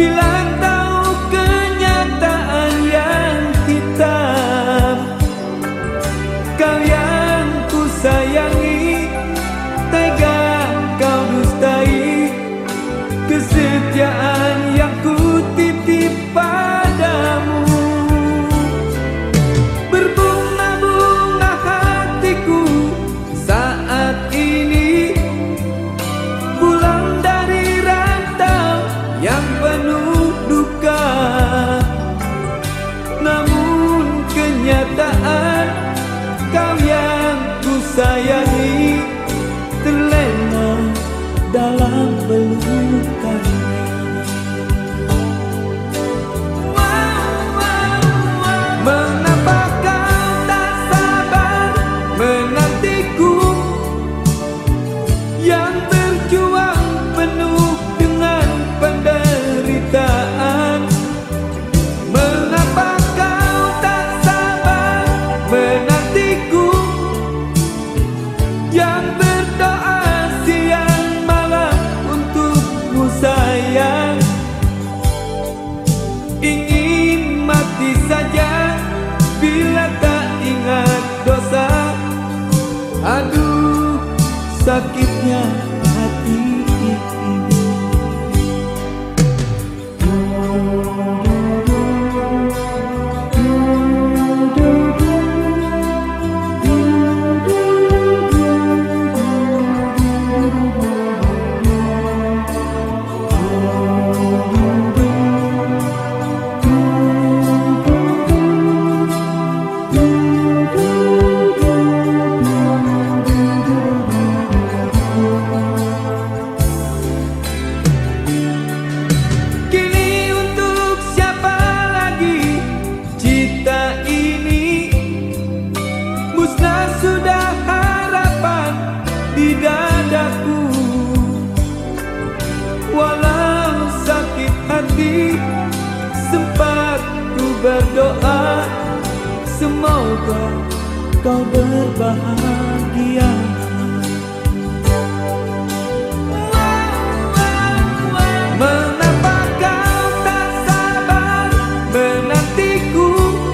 Bilang tahu kenyataan yang hitam. Kau yang ku sayangi, tega kau dustai kesetiaan yang ku titip padamu. Berbunga-bunga hatiku saat ini, pulang dari rantau yang penuh duka. Namun kenyataan kau yang ku sayangi terlena dalam pelukannya. Mengapa kau tak sabar menantiku, yang berjuang penuh dengan penderitaan? Mengapa kau tak sabar menantiku, yang berdoa siang malam untukmu sayang? Ingin mati saja bila tak ingat dosa. Aduh, sakitnya hati ini. Sudah harapan di dadaku, walau sakit hati sempat ku berdoa, semoga kau berbahagia. Mengapa kau tak sabar menantiku,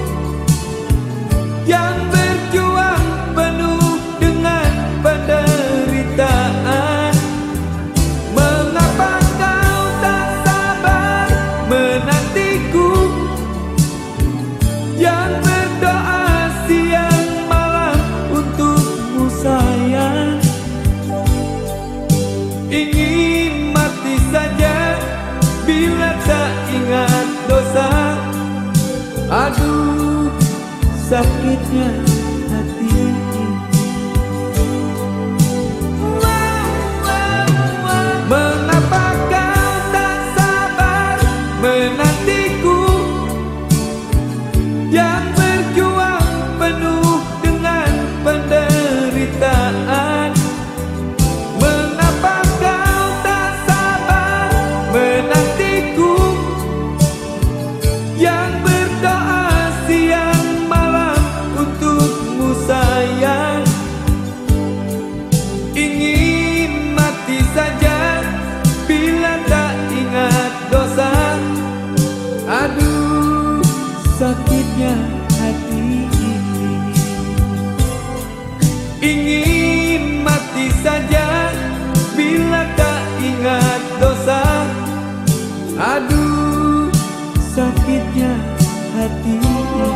yang berjuang penuh dengan penderitaan? Mengapa kau tak sabar menantiku, yang berdoa siang malam untukmu sayang? Ingin mati saja bila tak ingat dosa. Aduh, sakitnya hati ini. Mengapa kau tak sabar menantiku, yang berjuang penuh dengan penderitaan? Mengapa kau tak sabar menantiku, yang berdoa siang malam untukmu sayang? Ingin mati saja bila tak ingat dosa. Aduh, sakitnya hati ini. Ingin mati saja bila tak ingat dosa. Aduh, sakitnya hati ini.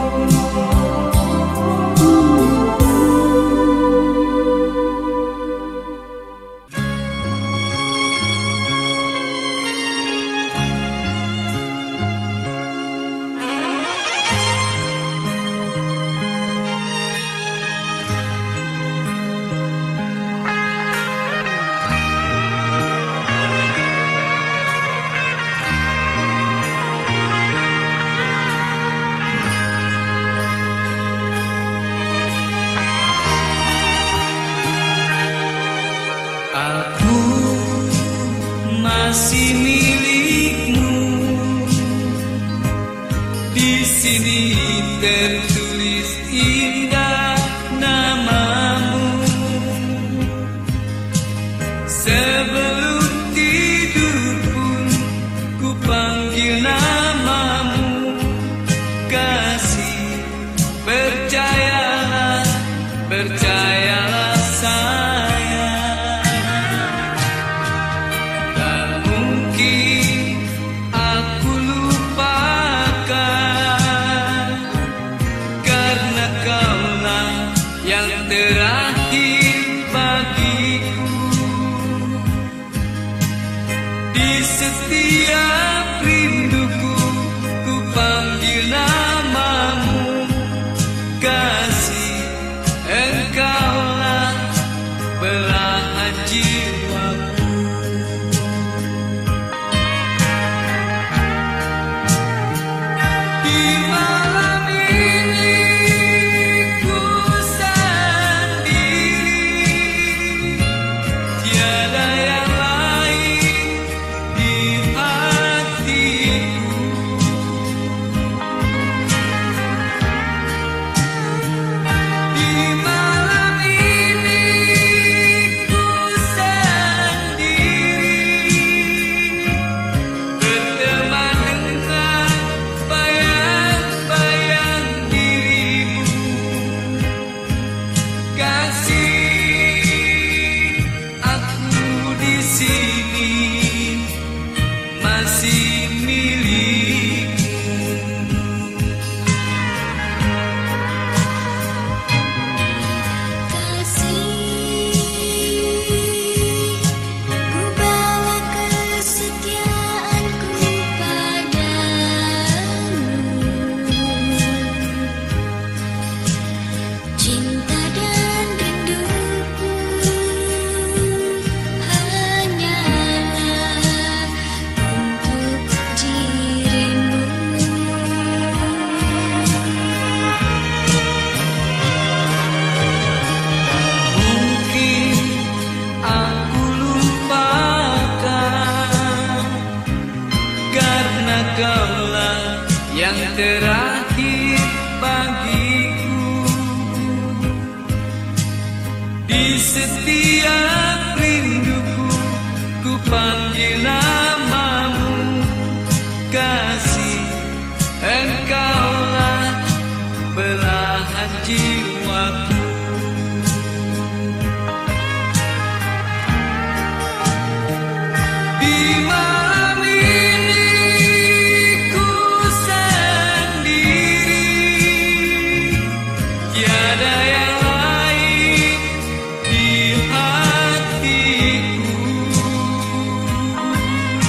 Di setiap rinduku ku panggil namamu, kasih engkaulah belahan jiwaku. Di malam ini ku sendiri, tiada yang lain di hatiku. Di malam ini ku sendiri, berteman dengan bayang-bayang dirimu. Kasih, aku di sini masih milikmu. Kasih, ku bawa kesetiaanku padamu. Cinta dan rinduku hanyalah untuk dirimu. Mungkin aku lupakan, karena kaulah yang terakhir bagiku. Di setiap rinduku ku panggil namamu, kasih engkaulah belahan jiwaku. Di malam ini ku sendiri, tiada yang lain di hatiku.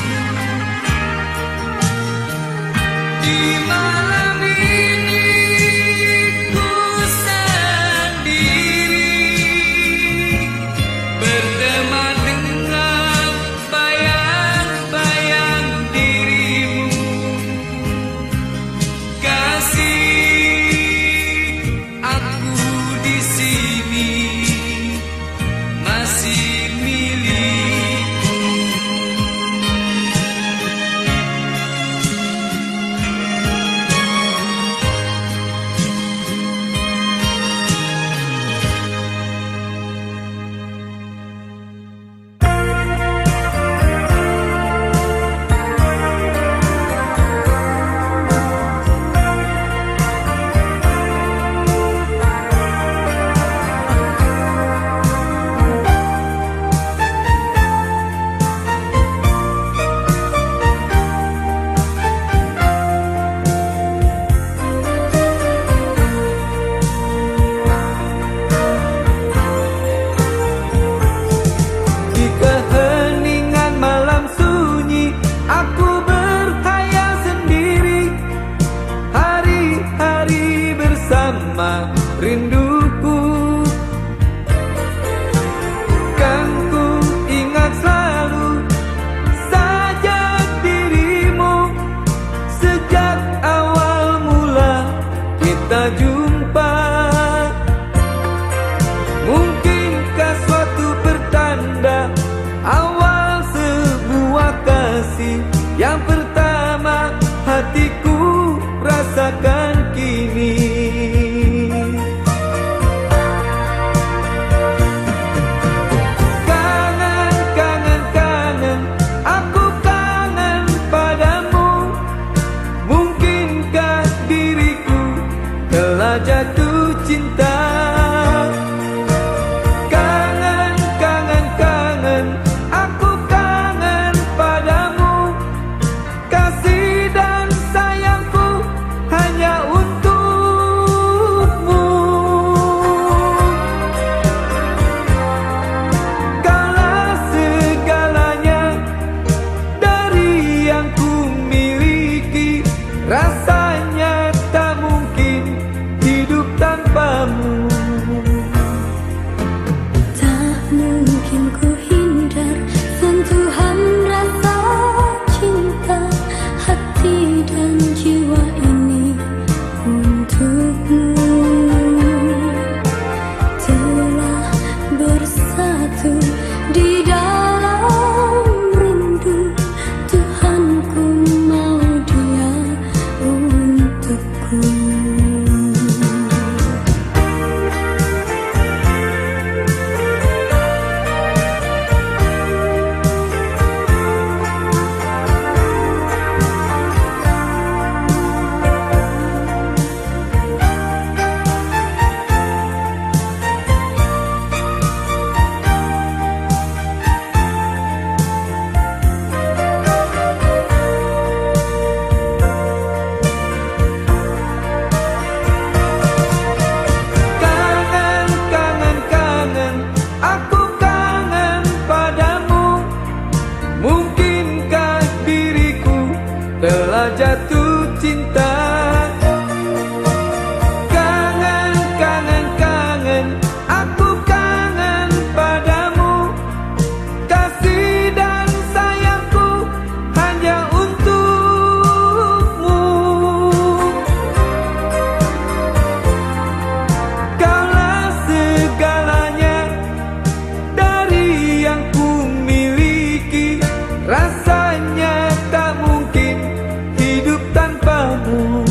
Rasanya tak mungkin hidup tanpamu.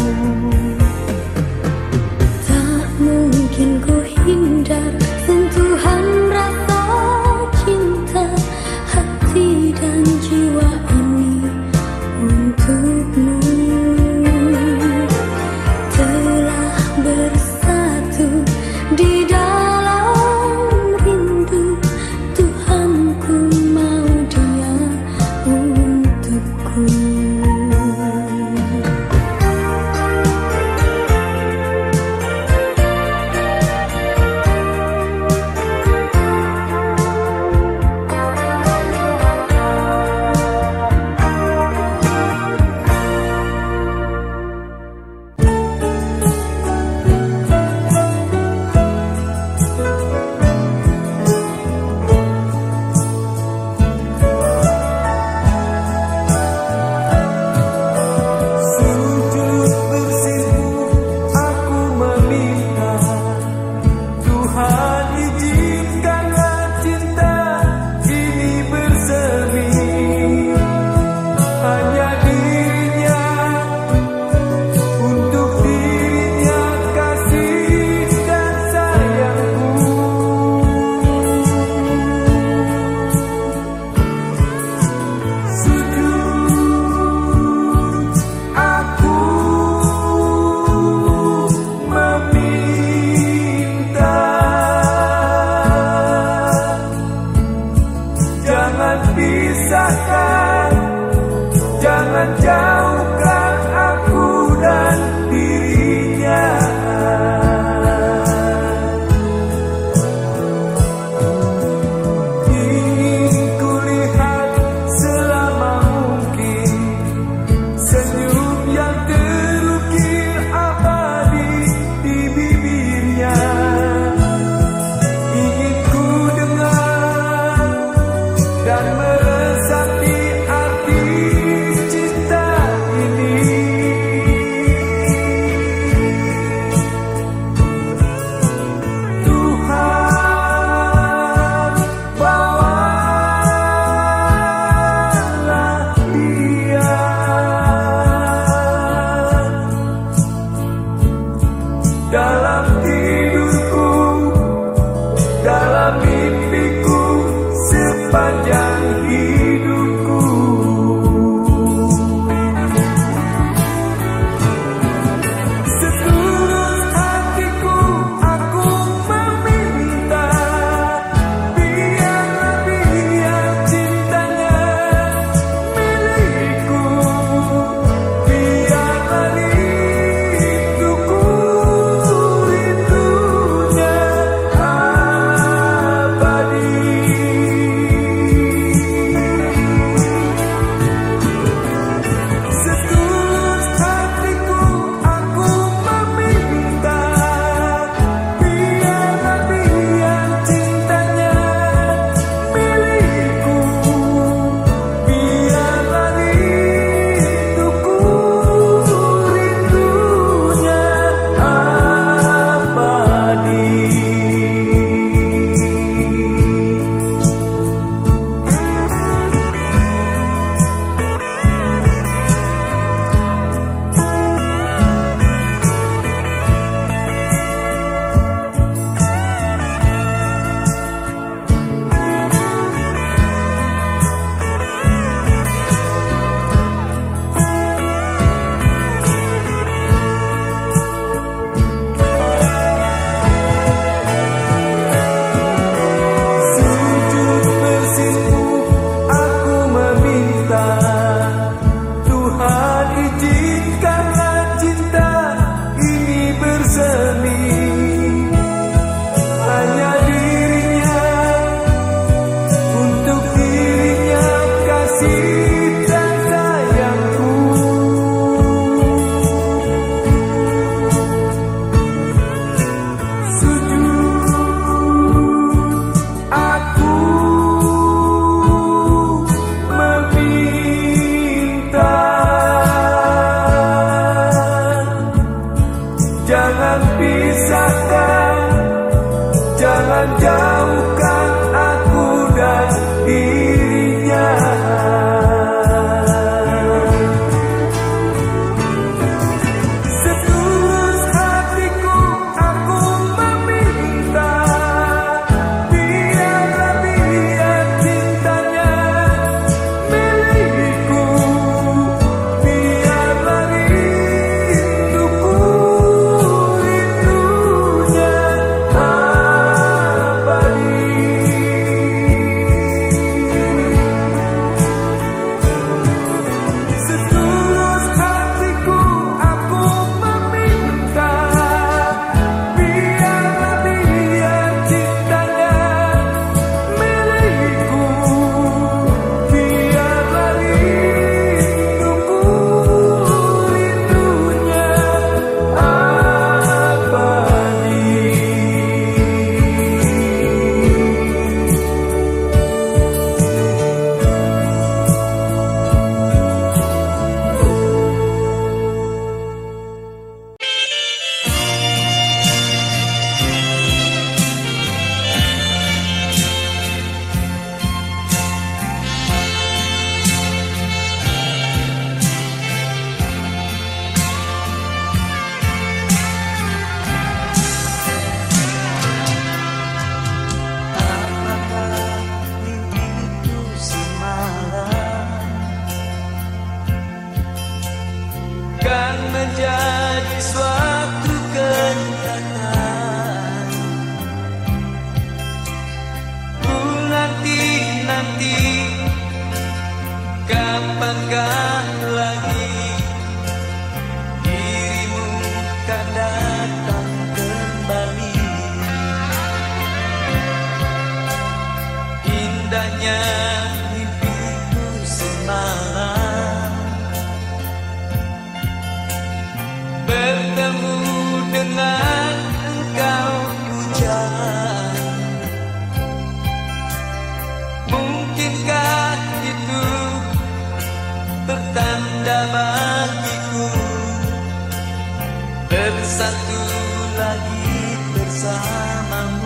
Tak mungkin ku hindar sentuhan rasa cinta hati dan jiwa ini untukmu. Telah bersatu di dalam rindu, Tuhanku mau dia untukku. Jangan pisahkan, jangan jauhkan aku dan dirinya. Ingin kulihat selama mungkin senyum yang terukir abadi di bibirnya. Ingin ku dengar dan meresapi arti cinta kapankah lagi dirimu kan datang kembali? Indahnya mimpiku semalam bertemu dengan engkau hujan. Mungkinkah itu pertanda bagiku bersatu lagi bersamamu?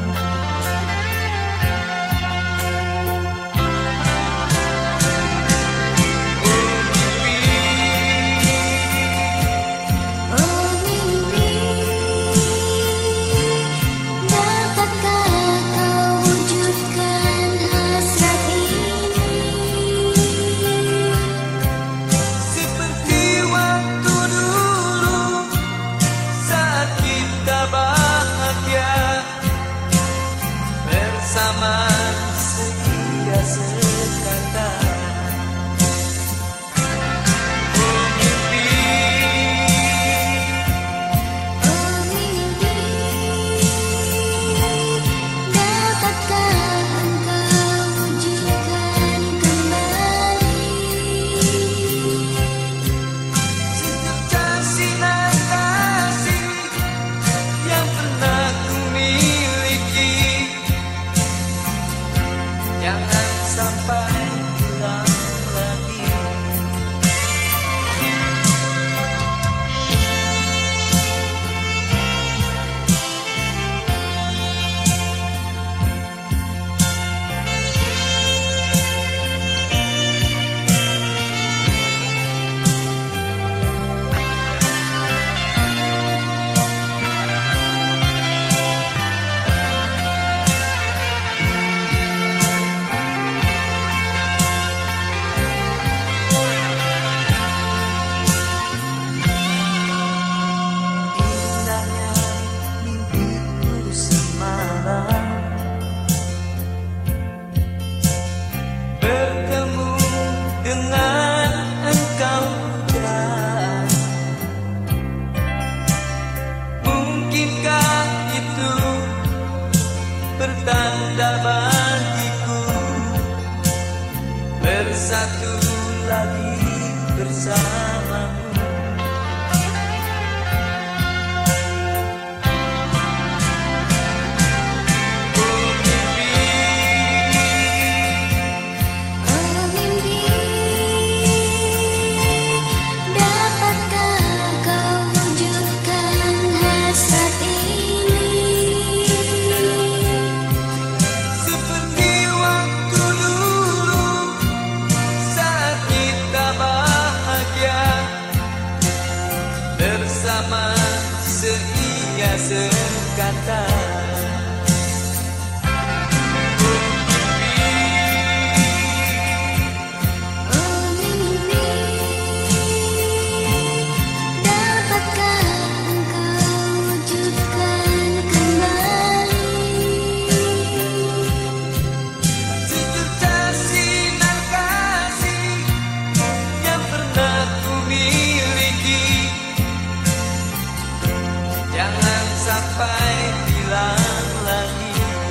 Pertanda bagiku bersatu lagi bersamamu. Bersama seia sekata. Sampai hilang lagi.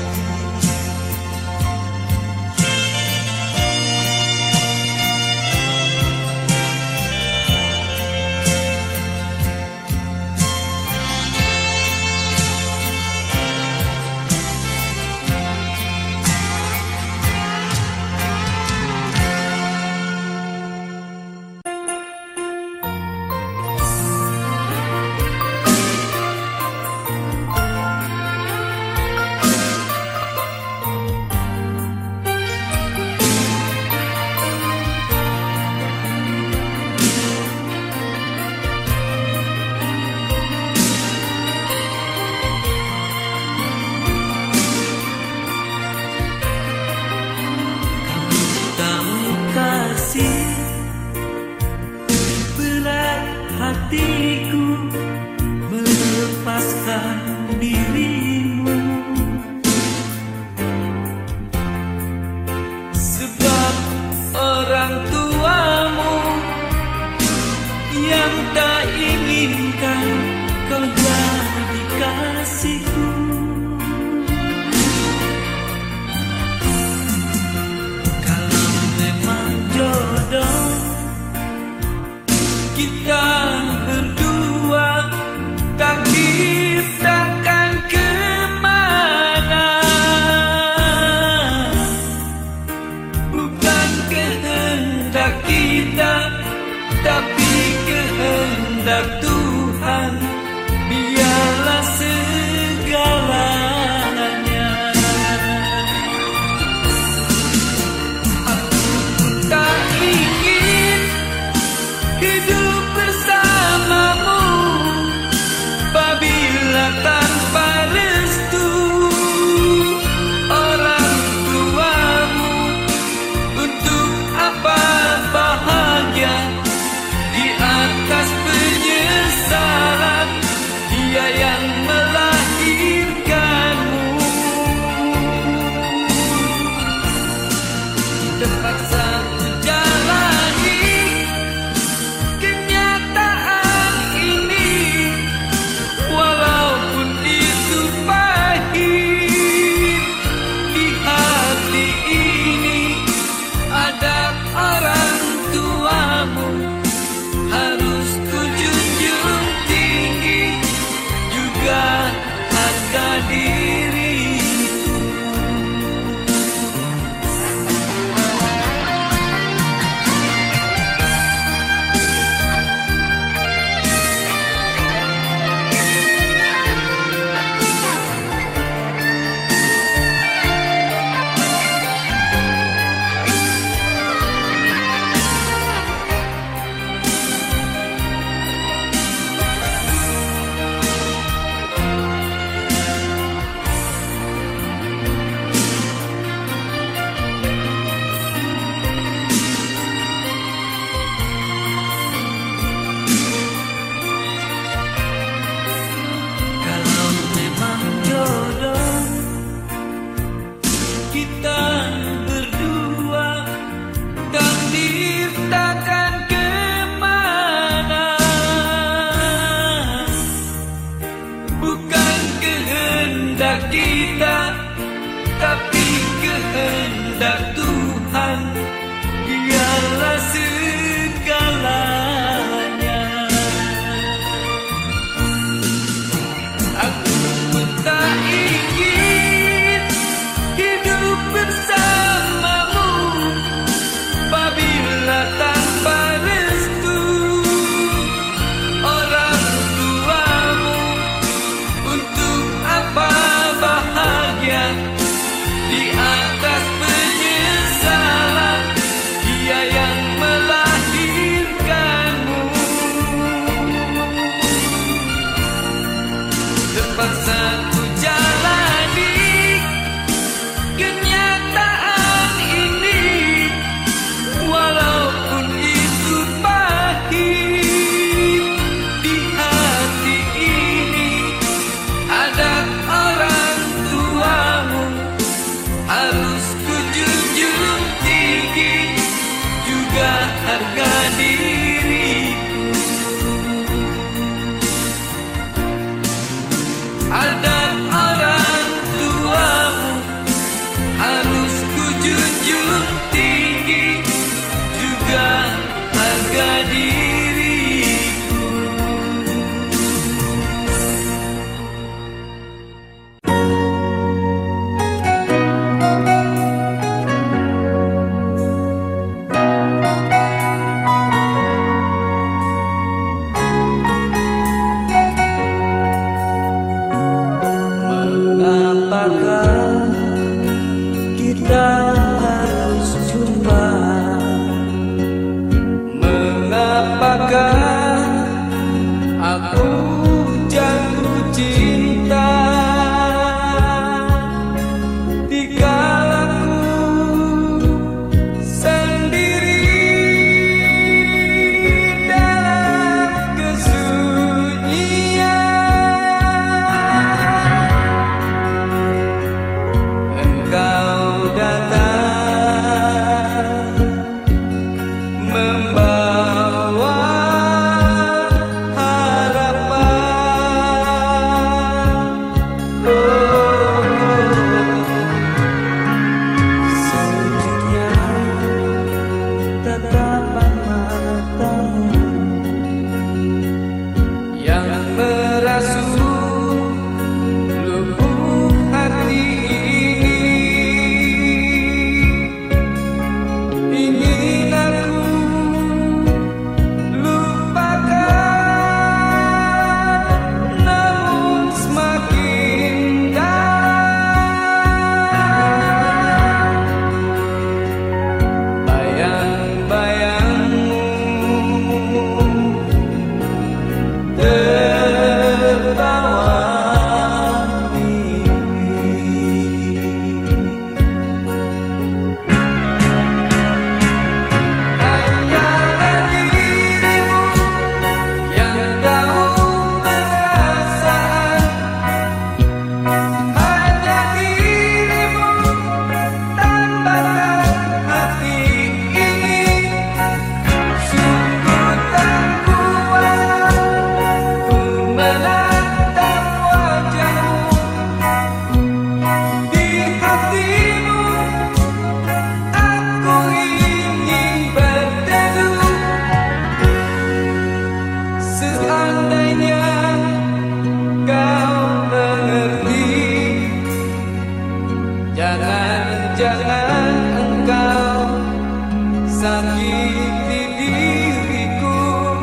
Hatiku melepaskan dirimu, sebab orang tua yang tak inginkan kau jadi kasihku. Kalau memang jodoh kita berdua, takdir takkan kemana. Bukan kehendak kita, tapi kehendak Tuhan. Biarlah segalanya. Aku tak ingin hidup bersamamu apabila tanpa restu orang tuamu. Untuk apa bahagia di atas penyesalan dia yang melahirkanmu? Terpaksa menjalani kenyataan ini, walaupun itu pahit. Di hati ini ada orang tuamu, harus ku junjung tinggi juga harga diriku. Kalau memang jodoh kita berdua, takdir takkan kemana. Bukan kehendak kita, tapi kehendak Tuhan. Biarlah segalanya. Aku pun tak ingin hidup bersamamu apabila tanpa restu orang tuamu. Untuk apa bahagia di atas penyesalan dia yang melahirkanmu? Terpaksa ku jalani kenyataan ini, walaupun itu pahit. Di hati ini ada orang tuamu, harus ku junjung tinggi juga harga diriku. Ada orang tuamu, harus ku junjung tinggi juga harga diriku. Mengapakah kita harus jumpa? Mengapakah aku jatuh cinta dikala ku sendiri dalam kesunyian? Engkau datang membawa sakiti diriku,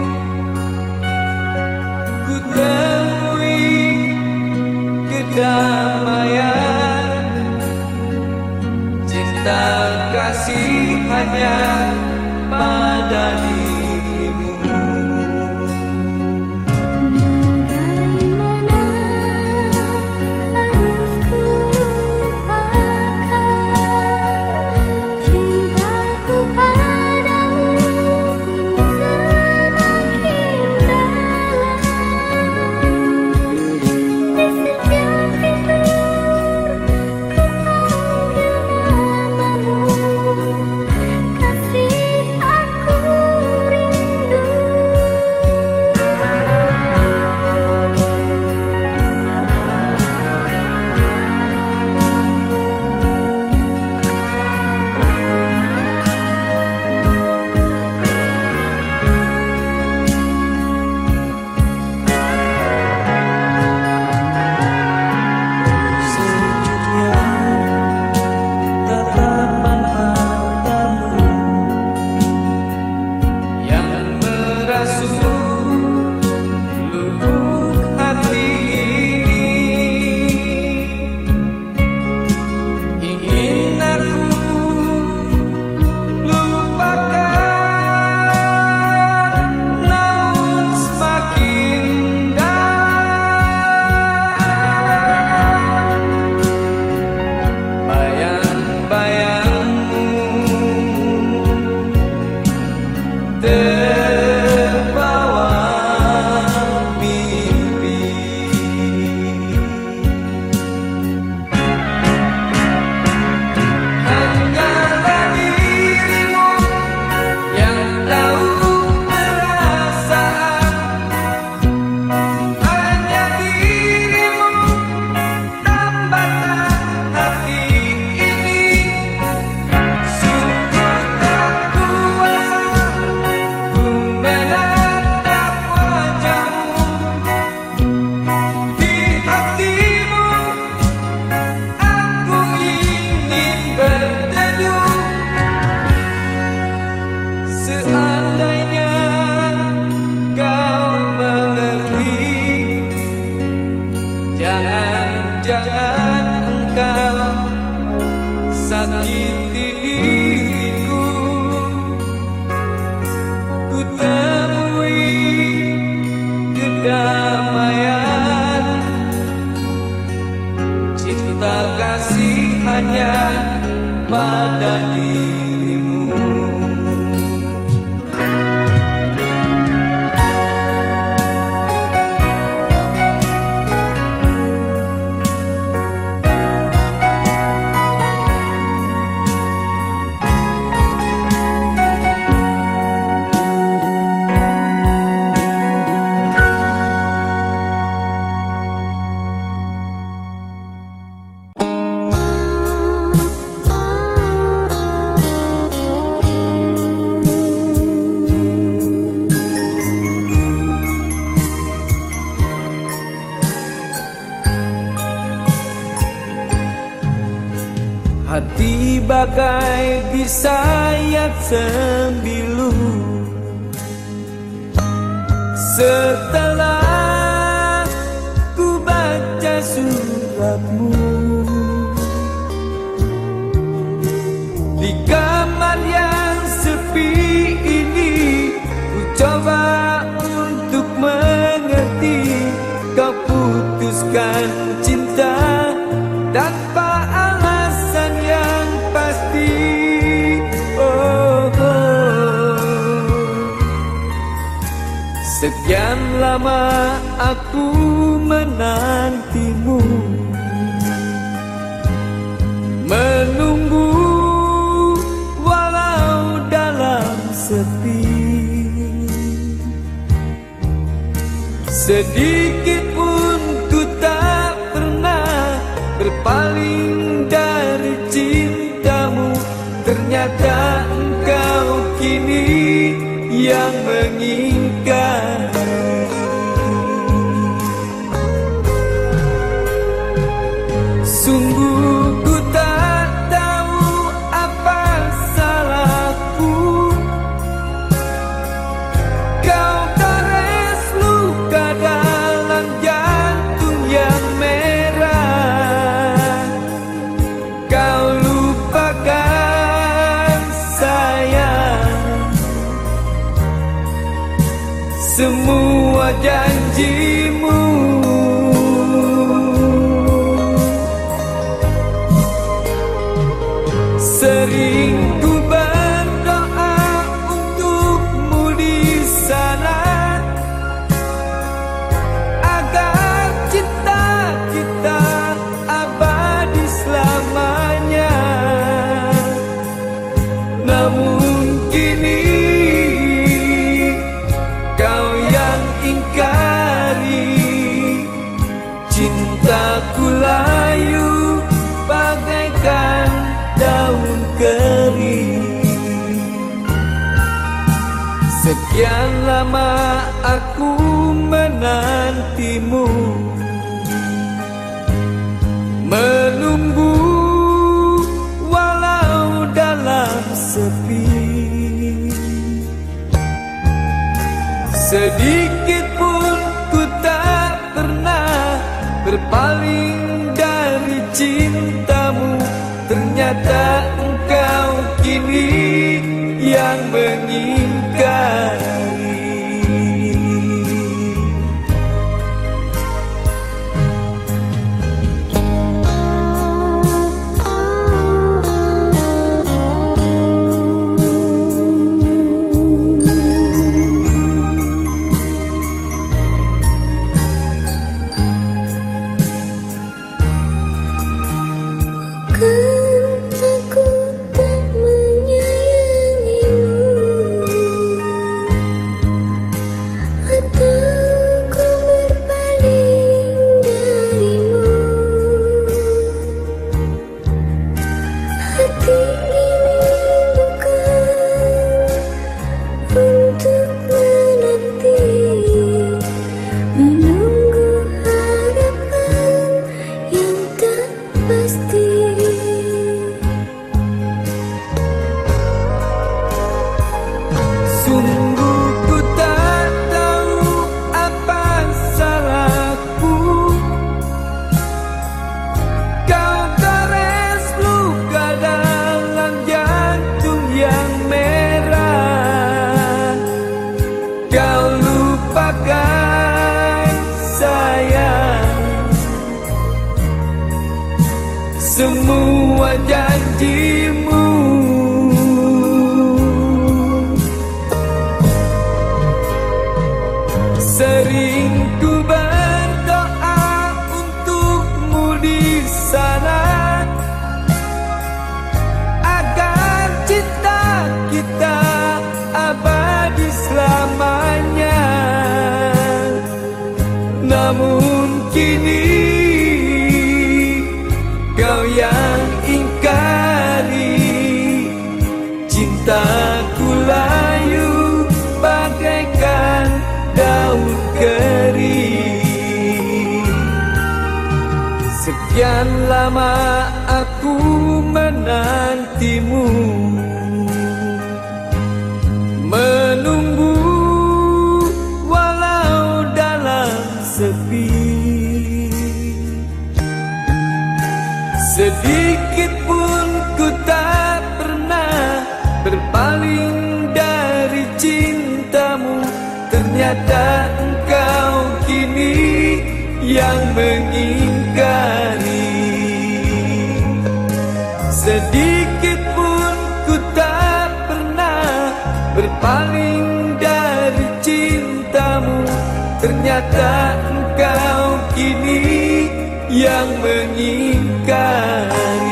ku temui kedamaian. Cinta kasih hanya pada dirimu. Jangan engkau sakiti diriku, ku temui kedamaian. Cinta kasih hanya pada dirimu. Hati bagai disayat sembilu, setelah ku baca suratmu. Di kamar yang sepi ini, ku coba untuk mengerti. Kau putuskan cinta tanpa alasan yang pasti. Oh, oh. Sekian lama aku menantimu, menunggu walau dalam sepi. Sedikit pun ku tak pernah berpaling dari cintamu. Ternyata engkau kini yang menginginkan. Sungguh ku tak tahu apa salahku semua janjimu. Sering ku berdoa untukmu di sana, agar cinta kita abadi selamanya. Namun kini kau yang ingkari, cintaku layu bagaikan daun kering. Sekian lama aku menantimu, menunggu walau dalam sepi. Sedikit pun ku tak pernah berpaling dari cintamu. Ternyata engkau kini yang mengingkari. Aku tak menyayangimu, atau ku berpaling darimu. Hati ini bukan untuk menanti, menunggu harapan yang tak pasti. Sungguh ku tak tahu apa salahku. Kau gores luka dalam jantung yang merah. Kau lupakan sayang semua janjimu. Sering ku berdoa untukmu di sana, agar cinta kita abadi selamanya. Namun kini kau yang ingkari, cintaku layu bagaikan daun kering. Sekian lama aku menantimu, menunggu walau dalam sepi. Sedikit pun ku tak pernah berpaling dari cintamu. Ternyata engkau kini yang mengingkari. Sedikit pun ku tak pernah berpaling dari cintamu. Ternyata engkau kini yang mengingkari.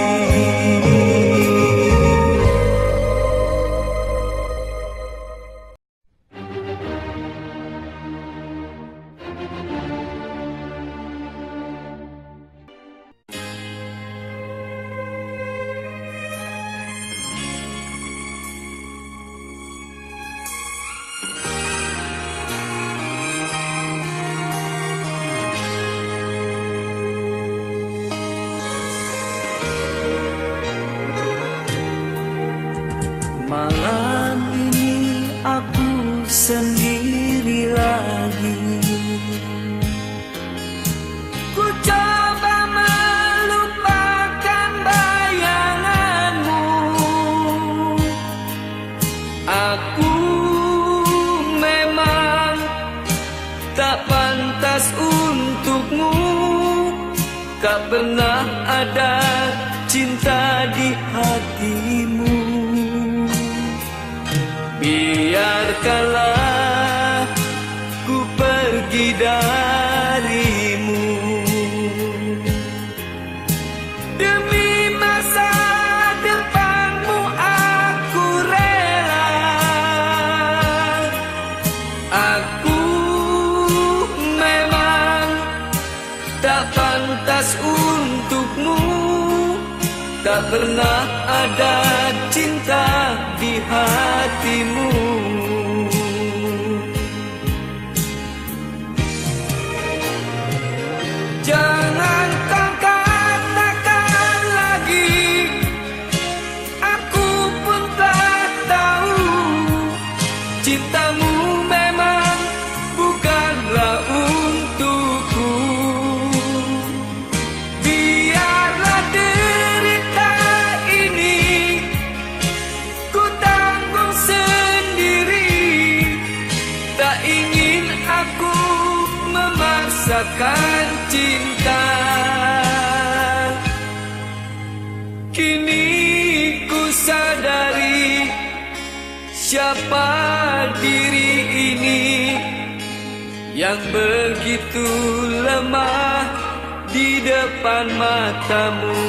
Malam ini aku sendiri lagi. Ku coba melupakan bayanganmu. Aku memang tak pernah ada cinta di hatimu. Biarkanlah ku pergi darimu, demi masa depanmu aku rela. Aku memang tak pantas untukmu, tak pernah ada cinta di hatimu. Jangan kau katakan lagi, aku pun tak tahu, cintamu memang bukanlah untukku. Biarlah derita ini ku tanggung sendiri, tak ingin aku memaksakan cinta. Kini ku sadari siapa diri ini yang begitu lemah di depan matamu.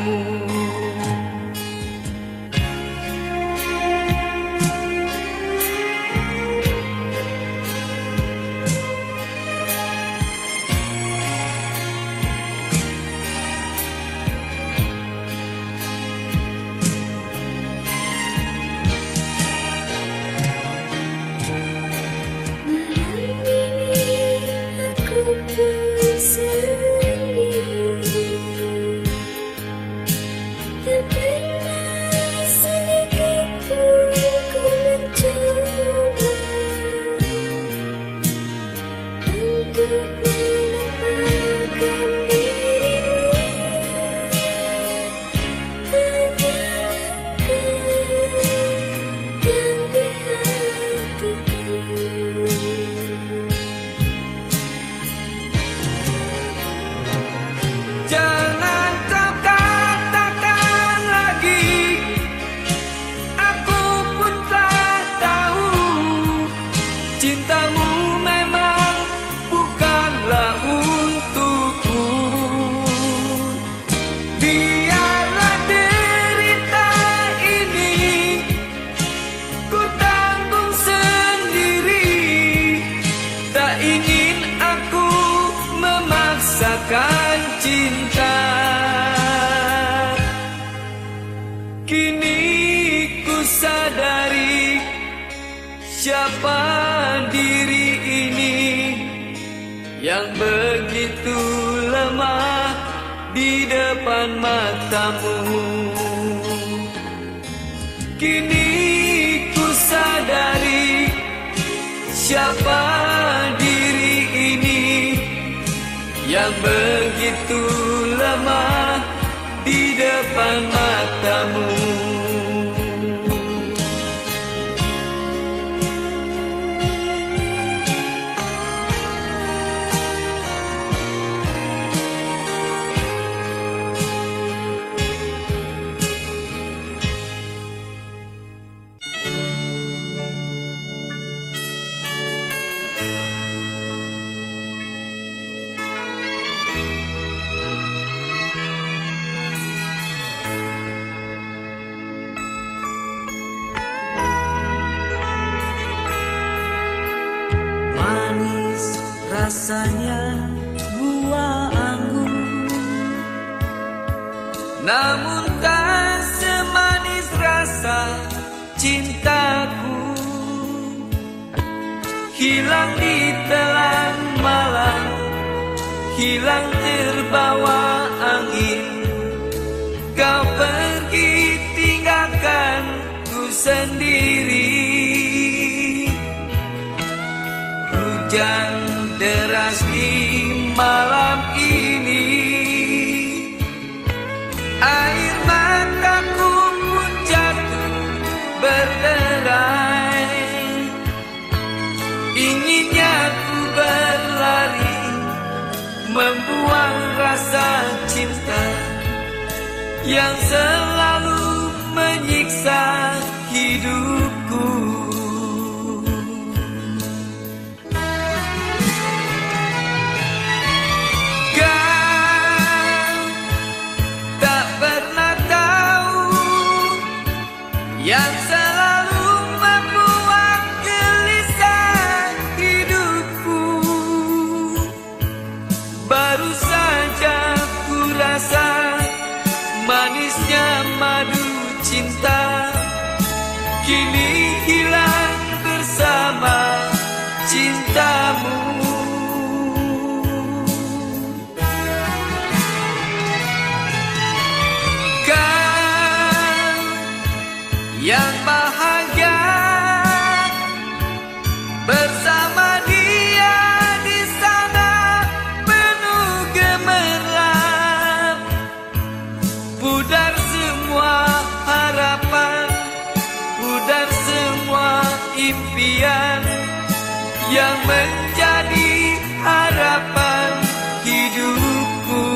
Jangan kau katakan lagi, aku pun tak tahu, cintamu memang bukanlah untukku. Biarlah derita ini ku tanggung sendiri, tak ingin aku memaksakan cinta. Kini ku sadari siapa diri ini yang begitu lemah di depan matamu. Kini ku sadari siapa diri ini yang begitu lemah di depan matamu. Rasanya buah anggur, namun tak semanis rasa cintaku. Hilang di telan malam, hilang terbawa angin. Kau pergi tinggalkan ku sendiri. Hujan deras di malam ini, air mataku pun jatuh berderai. Inginnya ku berlari, membuang rasa yang selalu menyiksa hidupku. Kau tak pernah tahu yang selalu membuat gelisah hidupku. Baru saja ku rasa manisnya madu cinta, kini hilang bersama cintamu. Kau yang bahagia bersama dia di sana, penuh gemerlap, pudar semua harapan, pudar semua impian yang menjadi harapan hidupku.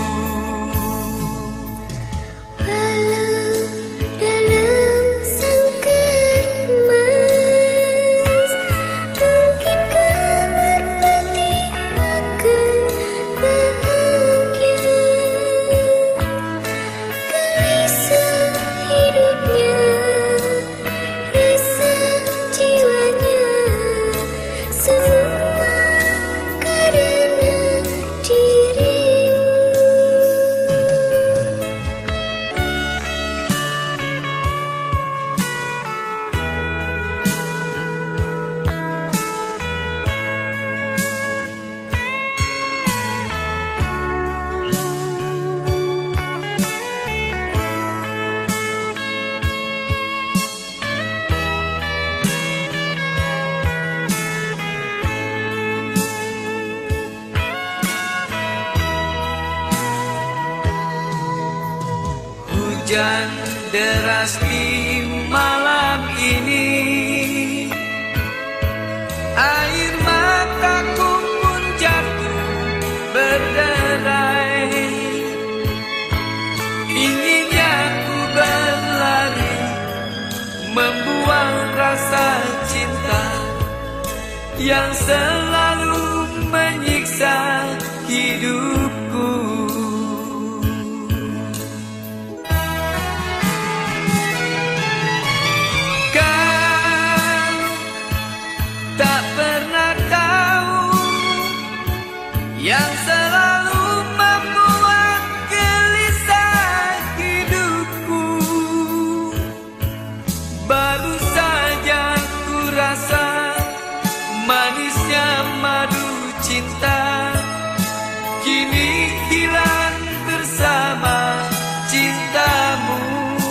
Walau dalam sangkar emas, mungkin kau bermati akan bahagia. Gelisah hidupnya, resah jiwanya, semua karena dirimu. Hujan deras di malam ini, air mataku pun jatuh berderai. Inginnya ku berlari, membuang rasa cinta yang selalu menyiksa hidupku. Tak pernah tahu yang selalu membuat gelisah hidupku. Baru saja ku rasa manisnya madu cinta, kini hilang bersama cintamu.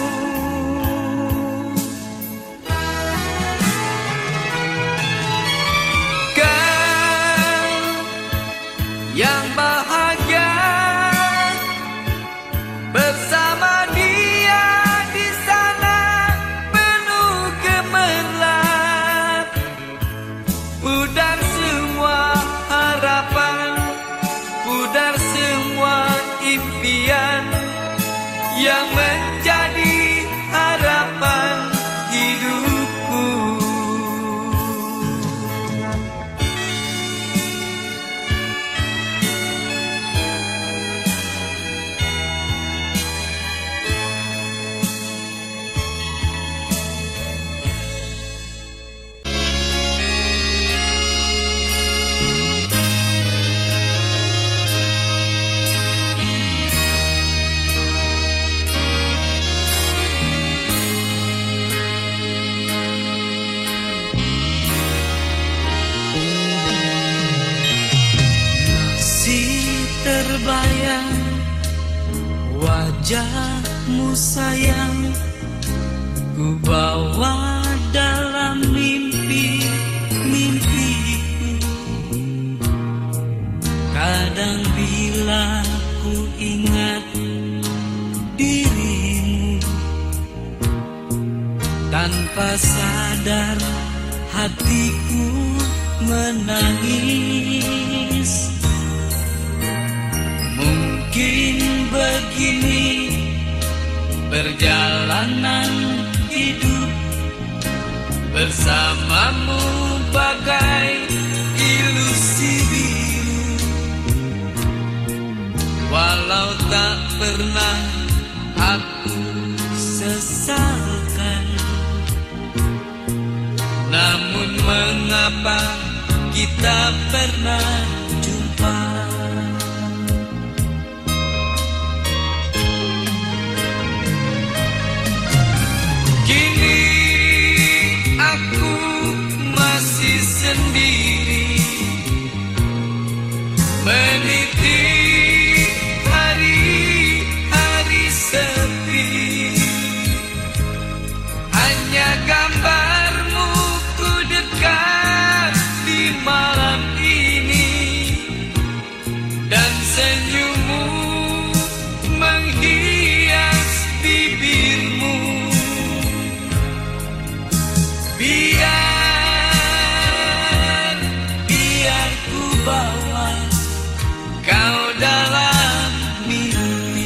Yang bahagia bersama dia di sana, penuh gemerlap, pudar semua harapan, pudar semua impian yang menjadi harapan hidupku. Terbayang wajahmu sayang, ku bawa dalam mimpi-mimpiku. Kadang bila ku ingat dirimu, tanpa sadar hatiku menangis. Mungkin begini perjalanan hidup bersamamu bagai ilusi biru. Walau tak pernah aku sesalkan, namun mengapa kita pernah jumpa? Kini aku masih sendiri, meniti hari-hari sepi. Hanya gambarmu ku dekat di malam ini, dan senyummu menghias bibirmu. Biar ku bawa kau dalam mimpi.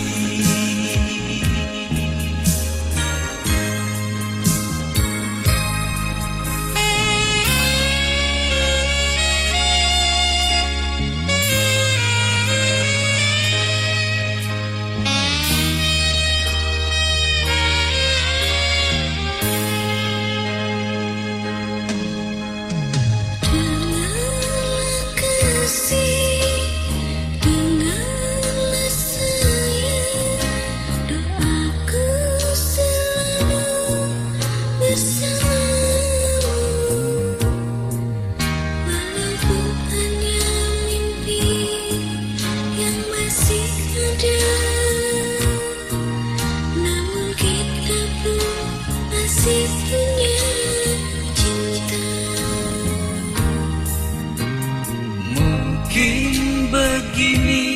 Mungkin begini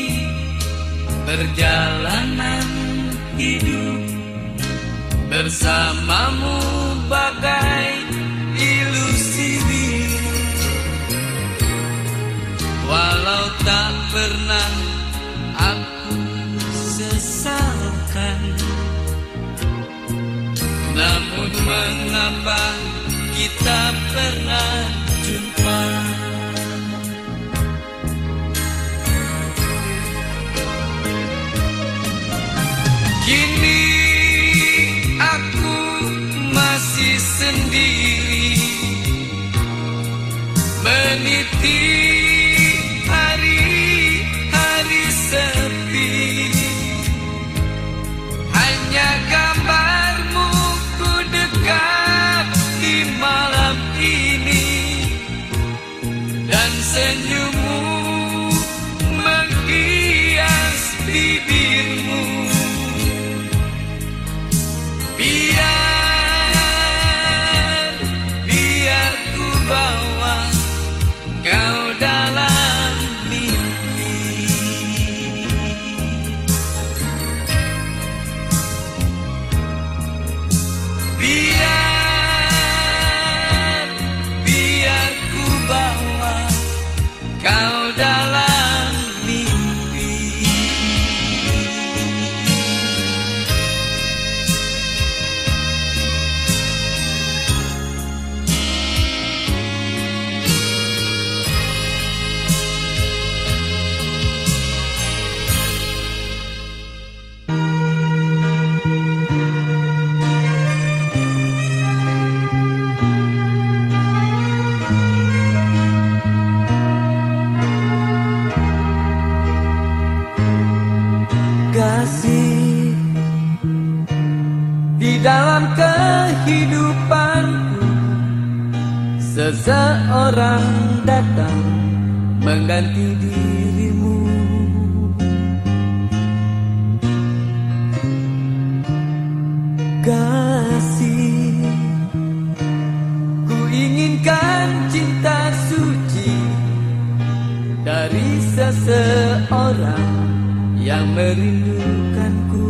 perjalanan hidup bersamamu bagai ilusi biru. Walau tak pernah aku sesalkan, namun mengapa kita pernah jumpa? Kini aku masih sendiri, meniti hari-hari sepi. Hanya gambarmu ku dekat di malam ini, dan senyummu menghias bibirmu. Biar ku bawa kau dalam mimpi. Biar ku bawa kau dalam mimpi. Kasih di dalam kehidupanku, seseorang datang mengganti dirimu. Kasih, ku inginkan cinta suci dari seseorang yang merindukanku.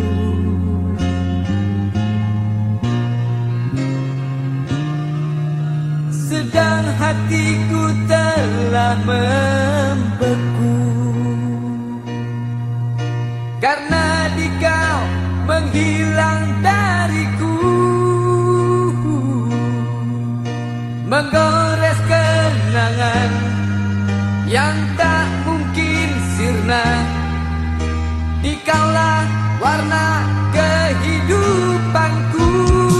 Sedang hatiku telah membeku, karena di kau menghilang menggores kenangan yang tak mungkin sirna. Dikaulah warna kehidupanku.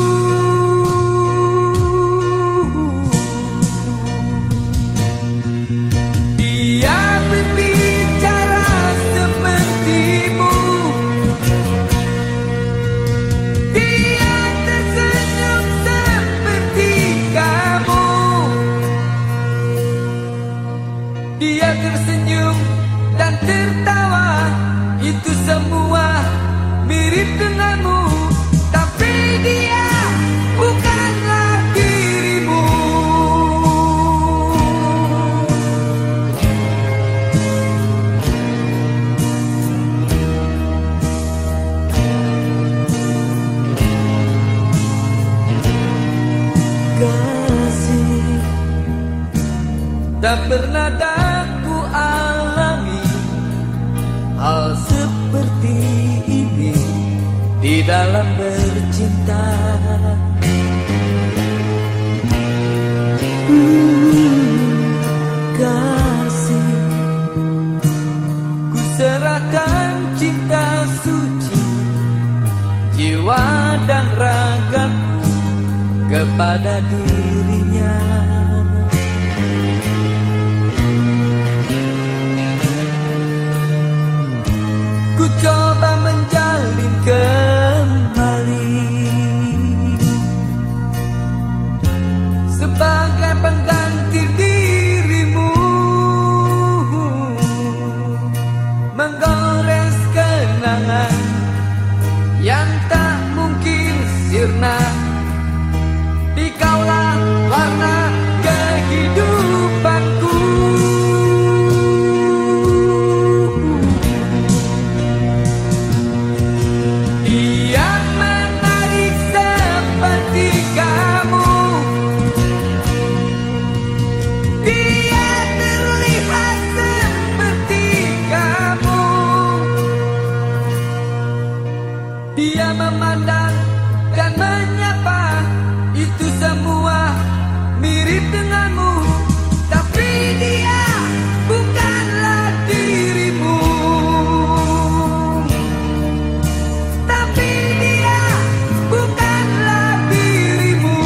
Dia berbicara sepertimu, dia tersenyum seperti kamu. Dia tersenyum dan tertawa, itu semua mirip denganmu. Tapi dia bukanlah dirimu. Kasih tak pernah aku alami hal seperti ini di dalam bercinta. Kasih, ku serahkan cinta suci, jiwa dan ragaku kepada dirinya. Ku coba menjalin kembali sebagai pengganti dirimu, menggores kenangan yang tak mungkin sirna. Dikaulah warna kehidupanku. Dia menarik seperti kamu, dia terlihat seperti kamu. Dia memandang dan menyapa, itu semua mirip denganmu. Tapi dia bukanlah dirimu. Tapi dia bukanlah dirimu.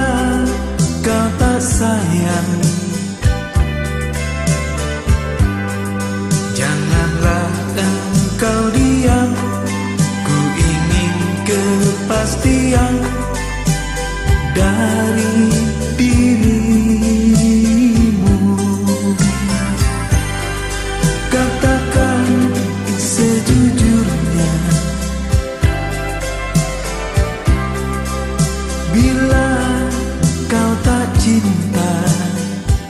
kau tak sayang, janganlah engkau diam. Ku ingin kepastian dari dirimu. Katakan sejujurnya, bila kau tak cinta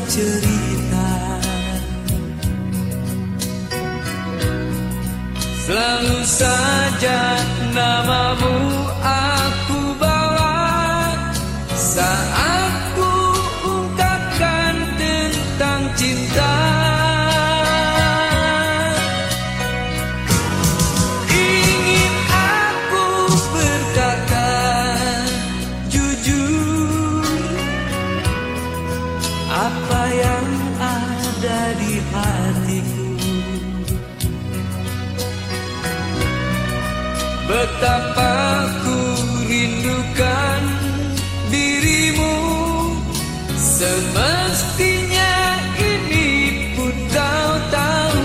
cerita. Selalu saja namamu aku bawa saat ku ungkapkan tentang cinta. Ingin aku berkata jujur apa yang ada di hatiku. Betapa ku rindukan dirimu, semestinya ini pun kau tahu.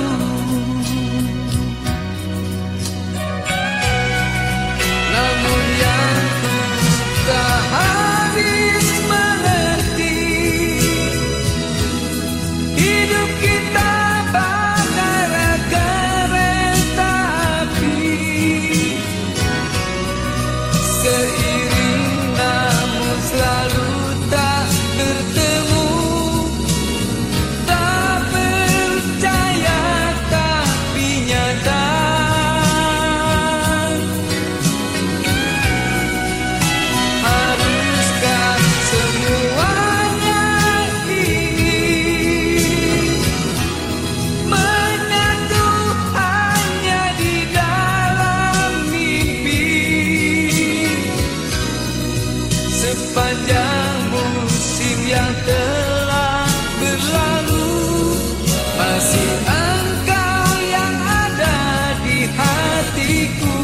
Namun yang ku tak habis mengerti, hidup kita bagai kereta api, seiring namun selalu tak bertemu. Tak percaya tapi nyata. Haruskah semuanya ini menyatu hanya di dalam mimpi? Sepanjang musim yang telah berlalu, masih engkau yang ada di hatiku.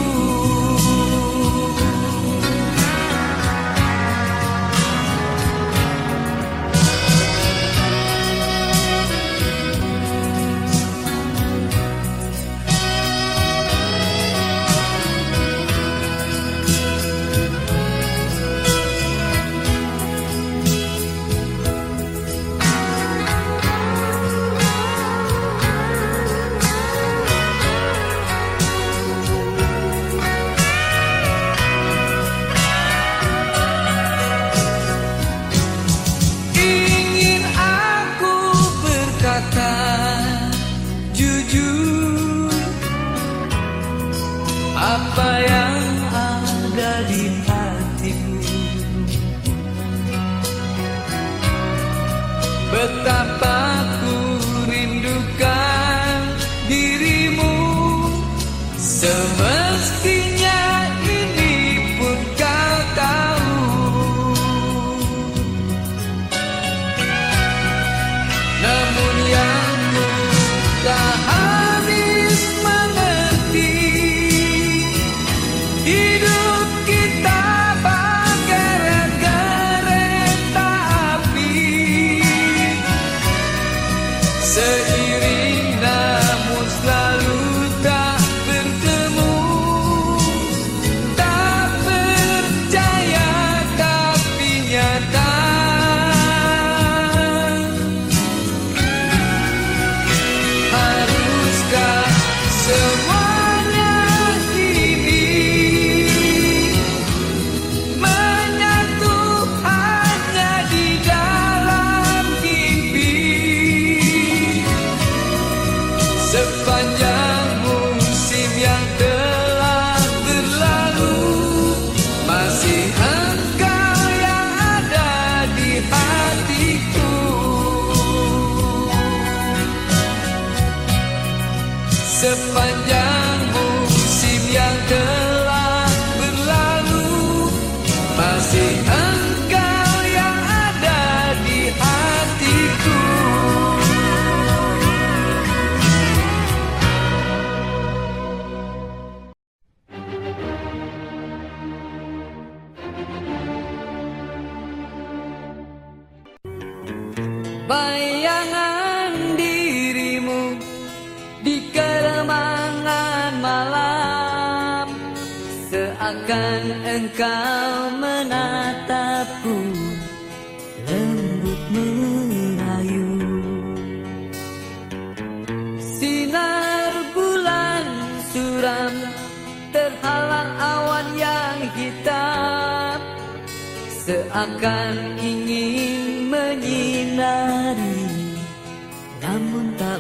Ingin aku berkata jujur apa yang ada di hatiku. Betapa ku rindukan dirimu, semestinya ini pun kau tahu. Namun yang ku tak habis mengerti, hidup kita bagai kereta api, seiring namun selalu tak bertemu. Tak percaya tapi nyata. Haruskah semuanya ini menyatu hanya di dalam mimpi? Sepanjang musim yang telah berlalu, masih engkau yang ada di hatiku. Sepanjang musim yang telah berlalu, masih engkau yang ada di hatiku. Bayangan dirimu di keremangan malam, seakan engkau menatapku lembut merayu. Sinar bulan suram terhalang awan yang hitam, seakan ingin menyinari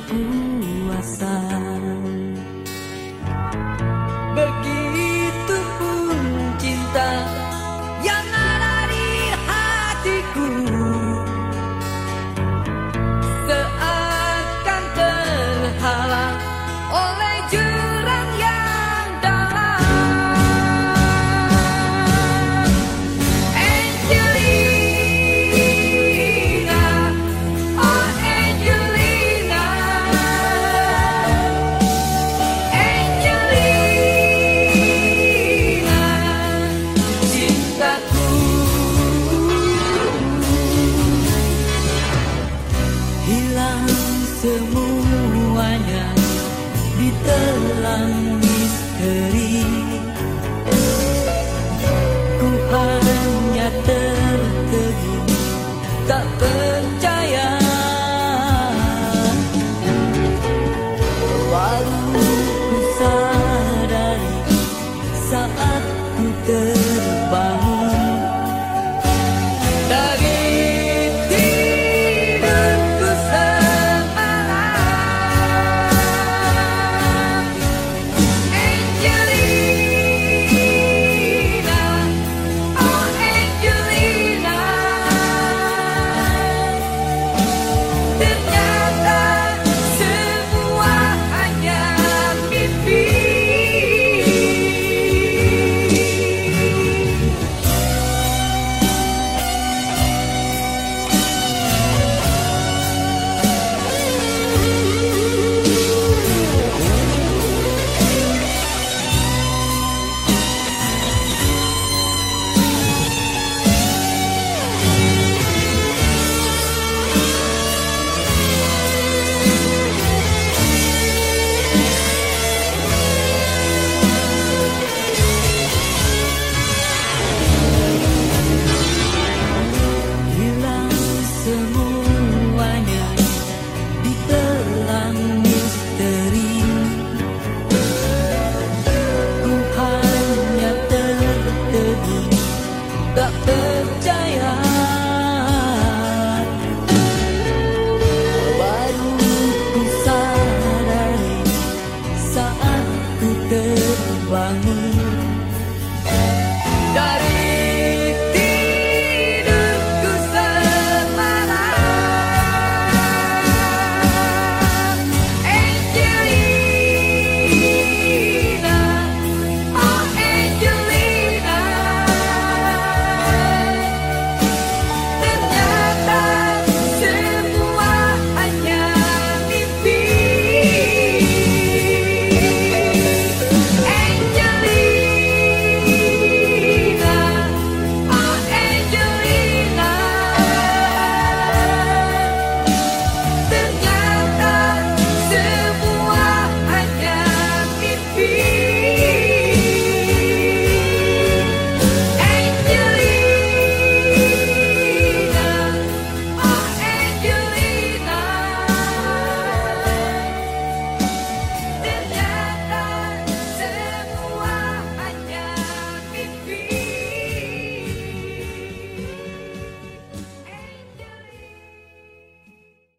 kuasa. Begitupun cinta yang ada di hatiku, seakan terhalang oleh jurang yang dalam. Angelina, oh Angelina, Angelina, cintaku. Hilang semuanya ditelan misteri.